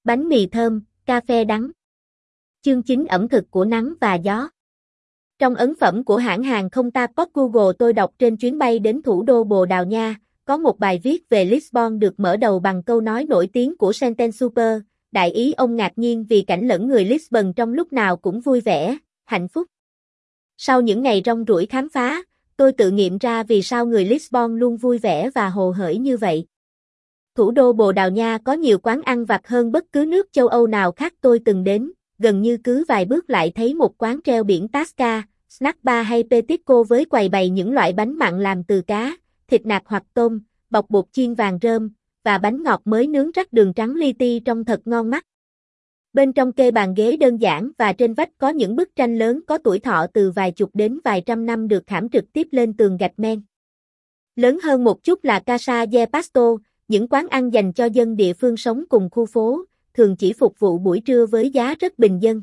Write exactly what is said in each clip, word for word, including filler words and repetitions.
Bánh mì thơm, cà phê đắng. Chương chín ẩm thực của nắng và gió. Trong ấn phẩm của hãng hàng không Tapos Google tôi đọc trên chuyến bay đến thủ đô Bồ Đào Nha, có một bài viết về Lisbon được mở đầu bằng câu nói nổi tiếng của Senten Super, đại ý ông ngạc nhiên vì cảnh lẫn người Lisbon trong lúc nào cũng vui vẻ, hạnh phúc. Sau những ngày rong ruổi khám phá, tôi tự nghiệm ra vì sao người Lisbon luôn vui vẻ và hồ hởi như vậy. Thủ đô Bồ Đào Nha có nhiều quán ăn vặt hơn bất cứ nước châu Âu nào khác tôi từng đến, gần như cứ vài bước lại thấy một quán treo biển Tasca, Snack Bar hay Petisco với quầy bày những loại bánh mặn làm từ cá, thịt nạc hoặc tôm, bọc bột chiên vàng rơm, và bánh ngọt mới nướng rắc đường trắng li ti trông thật ngon mắt. Bên trong kê bàn ghế đơn giản và trên vách có những bức tranh lớn có tuổi thọ từ vài chục đến vài trăm năm được khảm trực tiếp lên tường gạch men. Lớn hơn một chút là Casa de Pasto, những quán ăn dành cho dân địa phương sống cùng khu phố, thường chỉ phục vụ buổi trưa với giá rất bình dân.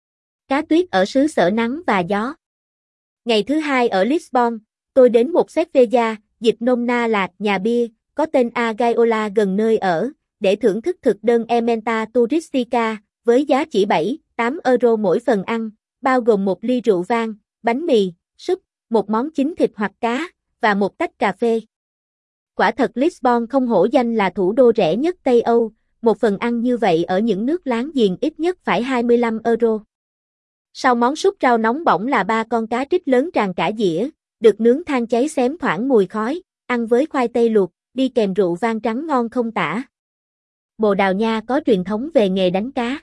Cá tuyết ở xứ sở nắng và gió. Ngày thứ hai ở Lisbon, tôi đến một cerveja, dịch nôm na là nhà bia, có tên A Gaiola gần nơi ở, để thưởng thức thực đơn Ementa Turistica, với giá chỉ bảy, tám euro mỗi phần ăn, bao gồm một ly rượu vang, bánh mì, súp, một món chính thịt hoặc cá, và một tách cà phê. Quả thật Lisbon không hổ danh là thủ đô rẻ nhất Tây Âu, một phần ăn như vậy ở những nước láng giềng ít nhất phải hai mươi lăm euro. Sau món súp rau nóng bỏng là ba con cá trích lớn tràn cả dĩa, được nướng than cháy xém thoảng mùi khói, ăn với khoai tây luộc, đi kèm rượu vang trắng ngon không tả. Bồ Đào Nha có truyền thống về nghề đánh cá.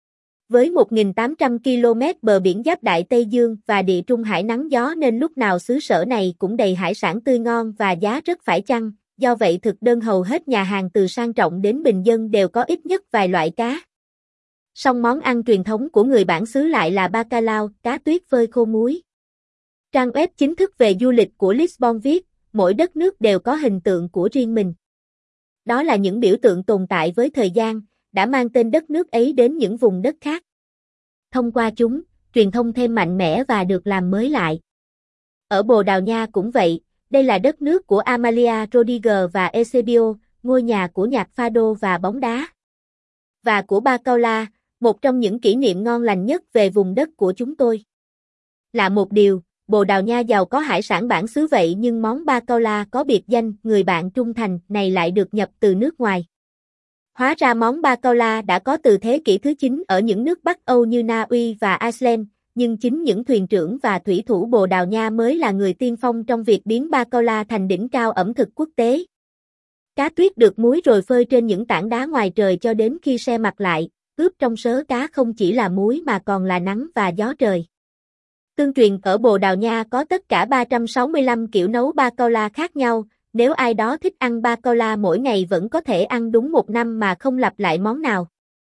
Với một nghìn tám trăm ki lô mét bờ biển giáp Đại Tây Dương và địa trung hải nắng gió nên lúc nào xứ sở này cũng đầy hải sản tươi ngon và giá rất phải chăng, do vậy thực đơn hầu hết nhà hàng từ sang trọng đến bình dân đều có ít nhất vài loại cá. Song món ăn truyền thống của người bản xứ lại là bacalhau, cá tuyết phơi khô muối. Trang web chính thức về du lịch của Lisbon viết, mỗi đất nước đều có hình tượng của riêng mình. Đó là những biểu tượng tồn tại với thời gian, đã mang tên đất nước ấy đến những vùng đất khác. Thông qua chúng, truyền thông thêm mạnh mẽ và được làm mới lại. Ở Bồ Đào Nha cũng vậy, đây là đất nước của Amália Rodrigues và Eusébio, ngôi nhà của nhạc fado và bóng đá. Và của Bacalhau, một trong những kỷ niệm ngon lành nhất về vùng đất của chúng tôi. Lạ một điều, Bồ Đào Nha giàu có hải sản bản xứ vậy nhưng món bacalhau có biệt danh người bạn trung thành này lại được nhập từ nước ngoài. Hóa ra món bacalhau đã có từ thế kỷ thứ chín ở những nước Bắc Âu như Na Uy và Iceland, nhưng chính những thuyền trưởng và thủy thủ Bồ Đào Nha mới là người tiên phong trong việc biến bacalhau thành đỉnh cao ẩm thực quốc tế. Cá tuyết được muối rồi phơi trên những tảng đá ngoài trời cho đến khi se mặt lại, ướp trong sớ cá không chỉ là muối mà còn là nắng và gió trời. Tương truyền ở Bồ Đào Nha có tất cả ba trăm sáu mươi lăm kiểu nấu bacalhau khác nhau, nếu ai đó thích ăn bacalhau mỗi ngày vẫn có thể ăn đúng một năm mà không lặp lại món nào.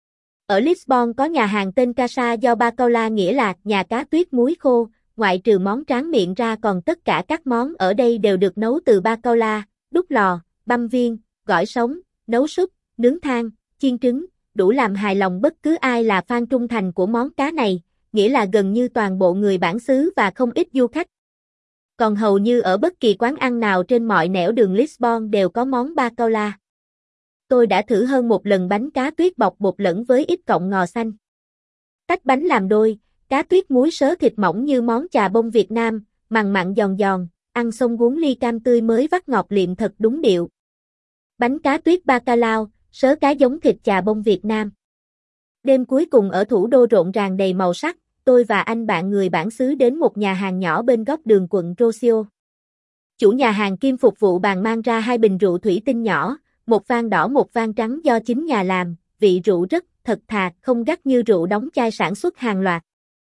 Ở Lisbon có nhà hàng tên Casa do bacalhau nghĩa là nhà cá tuyết muối khô, ngoại trừ món tráng miệng ra còn tất cả các món ở đây đều được nấu từ bacalhau, đúc lò, băm viên, gỏi sống, nấu súp, nướng than, chiên trứng, đủ làm hài lòng bất cứ ai là fan trung thành của món cá này, nghĩa là gần như toàn bộ người bản xứ và không ít du khách. Còn hầu như ở bất kỳ quán ăn nào trên mọi nẻo đường Lisbon đều có món bacalhau. Tôi đã thử hơn một lần bánh cá tuyết bọc bột lẫn với ít cọng ngò xanh. Tách bánh làm đôi, cá tuyết muối sớ thịt mỏng như món chà bông Việt Nam, mằn mặn giòn giòn, ăn xong cuốn ly cam tươi mới vắt ngọt liệm thật đúng điệu. Bánh cá tuyết bacalhau, sớ cá giống thịt chà bông Việt Nam. Đêm cuối cùng ở thủ đô rộn ràng đầy màu sắc, tôi và anh bạn người bản xứ đến một nhà hàng nhỏ bên góc đường quận Rocio. Chủ nhà hàng kiêm phục vụ bàn mang ra hai bình rượu thủy tinh nhỏ, một vang đỏ một vang trắng do chính nhà làm, vị rượu rất thật thà, không gắt như rượu đóng chai sản xuất hàng loạt.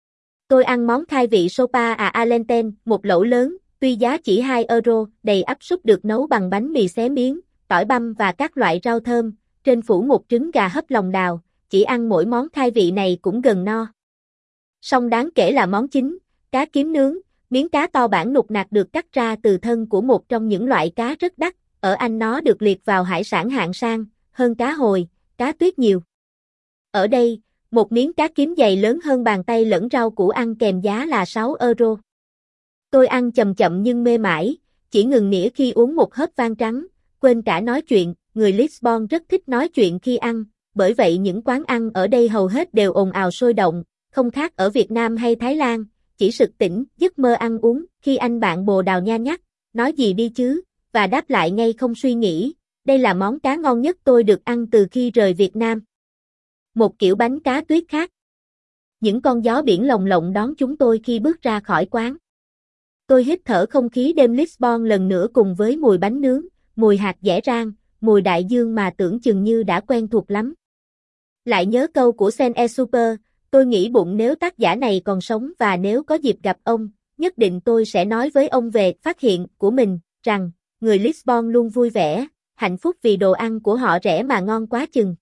Tôi ăn món khai vị sopa à Alenten, một lẩu lớn, tuy giá chỉ hai euro, đầy ắp súp được nấu bằng bánh mì xé miếng, tỏi băm và các loại rau thơm, trên phủ một trứng gà hấp lòng đào, chỉ ăn mỗi món khai vị này cũng gần no. Song đáng kể là món chính, cá kiếm nướng, miếng cá to bản nục nạc được cắt ra từ thân của một trong những loại cá rất đắt, ở Anh nó được liệt vào hải sản hạng sang, hơn cá hồi, cá tuyết nhiều. Ở đây, một miếng cá kiếm dày lớn hơn bàn tay lẫn rau củ ăn kèm giá là sáu euro. Tôi ăn chậm chậm nhưng mê mải, chỉ ngừng nĩa khi uống một hớp vang trắng, quên cả nói chuyện, người Lisbon rất thích nói chuyện khi ăn, bởi vậy những quán ăn ở đây hầu hết đều ồn ào sôi động, không khác ở Việt Nam hay Thái Lan, chỉ sực tỉnh, giấc mơ ăn uống, khi anh bạn Bồ Đào Nha nhắc, nói gì đi chứ, và đáp lại ngay không suy nghĩ, đây là món cá ngon nhất tôi được ăn từ khi rời Việt Nam. Một kiểu bánh cá tuyết khác. Những con gió biển lồng lộng đón chúng tôi khi bước ra khỏi quán. Tôi hít thở không khí đêm Lisbon lần nữa cùng với mùi bánh nướng, mùi hạt dẻ rang, mùi đại dương mà tưởng chừng như đã quen thuộc lắm. Lại nhớ câu của Saint-Exupéry, tôi nghĩ bụng nếu tác giả này còn sống và nếu có dịp gặp ông, nhất định tôi sẽ nói với ông về phát hiện của mình, rằng, người Lisbon luôn vui vẻ, hạnh phúc vì đồ ăn của họ rẻ mà ngon quá chừng.